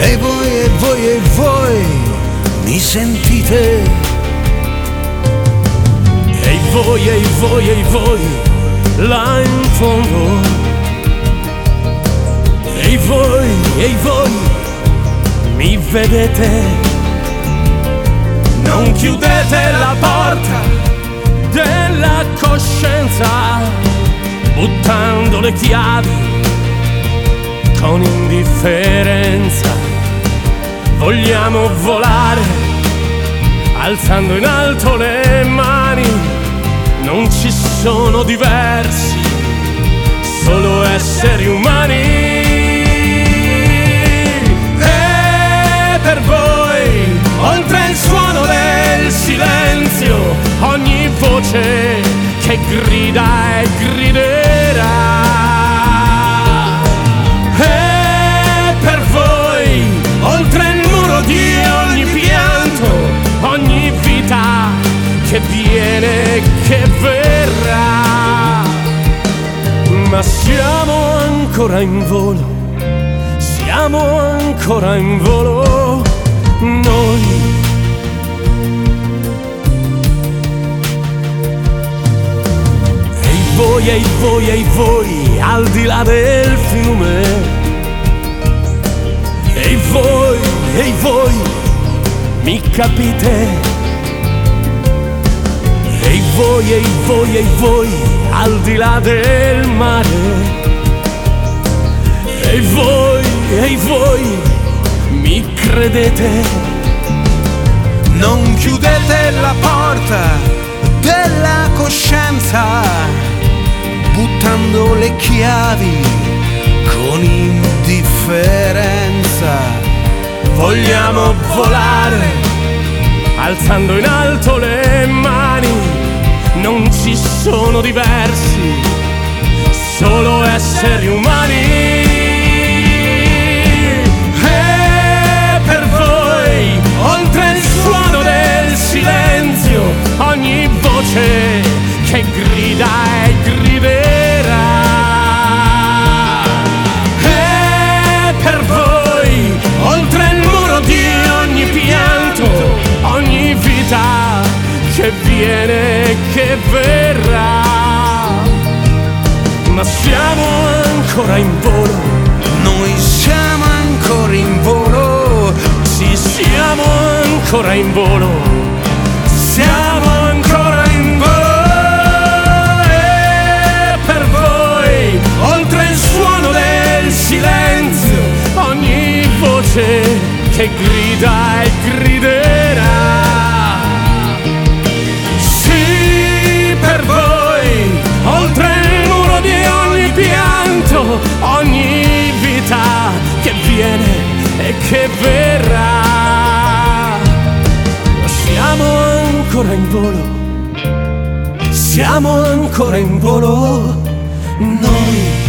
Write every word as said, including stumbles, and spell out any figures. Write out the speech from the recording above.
E voi, e voi, e voi mi sentite? E voi, e voi, e voi là in fondo. E voi, e voi mi vedete? Non chiudete la porta della coscienza buttando le chiavi con indifferenza. Vogliamo volare alzando in alto le mani. Non ci sono diversi, solo esseri umani. E per voi, oltre il suono del silenzio, ogni voce che grida e griderà. E per voi, oltre il muro di ogni pianto, ogni vita che viene e che verrà. Ma siamo ancora in volo, siamo ancora in volo noi. E voi, e voi, e voi al di là del fiume. E voi, e voi mi capite? E voi, e voi, e voi al di là del mare. E voi, e voi mi credete? Non chiudete la porta della coscienza buttando le chiavi con indifferenza. Vogliamo volare alzando in alto le mani. Non ci sono diversi, solo esseri umani. E per voi, oltre il suono del silenzio, ogni voce che grida e griderà. E per voi, oltre il muro di ogni pianto, ogni vita che viene e che verrà. Ma siamo ancora in volo, noi siamo ancora in volo. sì, siamo ancora in volo, siamo ancora in volo. E per voi, oltre il suono del silenzio, ogni voce che grida e griderà. Oltre il muro di ogni pianto, ogni vita che viene e che verrà. Siamo ancora in volo, siamo ancora in volo noi.